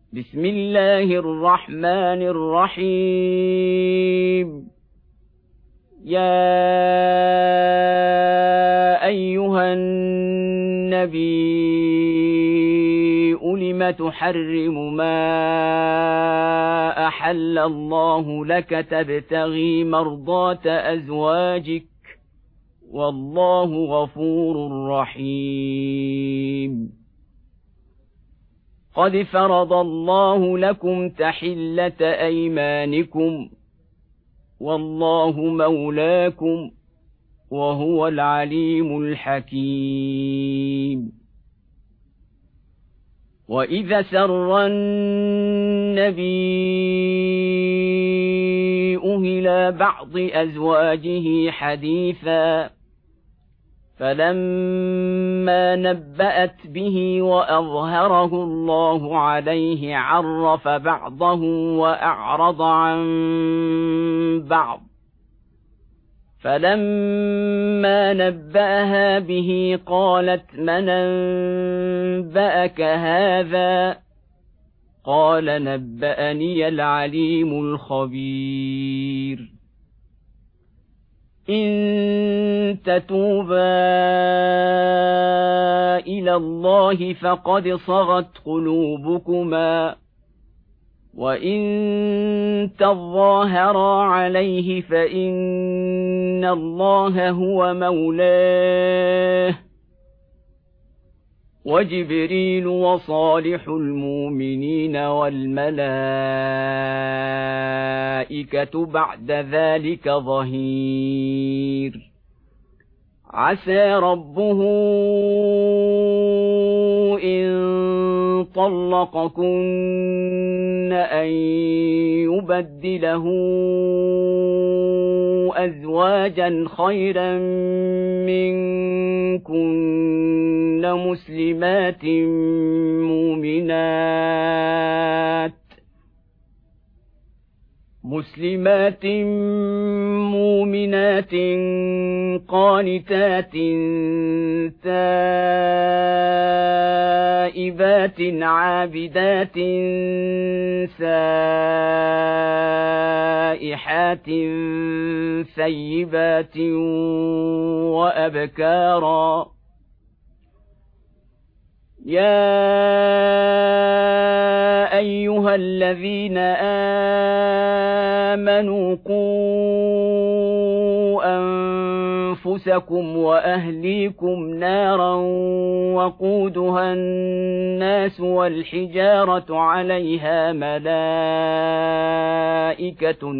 بسم الله الرحمن الرحيم. يا أيها النبي لم تحرم ما أحل الله لك تبتغي مرضات أزواجك والله غفور رحيم. قد فرض الله لكم تحلة أيمانكم والله مولاكم وهو العليم الحكيم. وإذا سر النبي إلى بعض أزواجه حديثا فلما نبأت به وأظهره الله عليه عرف بعضه وأعرض عن بعض، فلما نبأها به قالت من أنبأك هذا؟ قال نبأني العليم الخبير. إن تتوبا إلى الله فقد صغت قلوبكما وإن تظاهرا عليه فإن الله هو مولاه وجبريل وصالح المؤمنين والملائكة بعد ذلك ظهير. عسى ربه إن طلقكن أن يبدله أزواجا خيرا منكن مسلمات مؤمنات قانتات تائبات عابدات سائحات ثيبات وأبكارا. يا أيها الذين آمنوا قوا أنفسكم وأهليكم نارا وقودها الناس والحجارة عليها ملائكة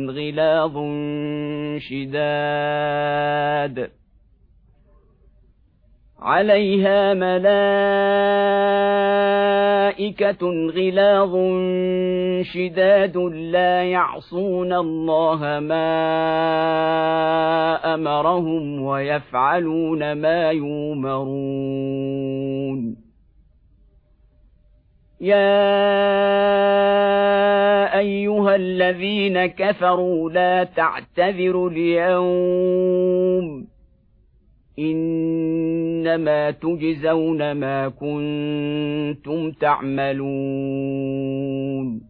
غلاظ شداد لا يعصون الله ما أمرهم ويفعلون ما يؤمرون. يا أيها الذين كفروا لا تعتذروا اليوم إنما تجزون ما كنتم تعملون.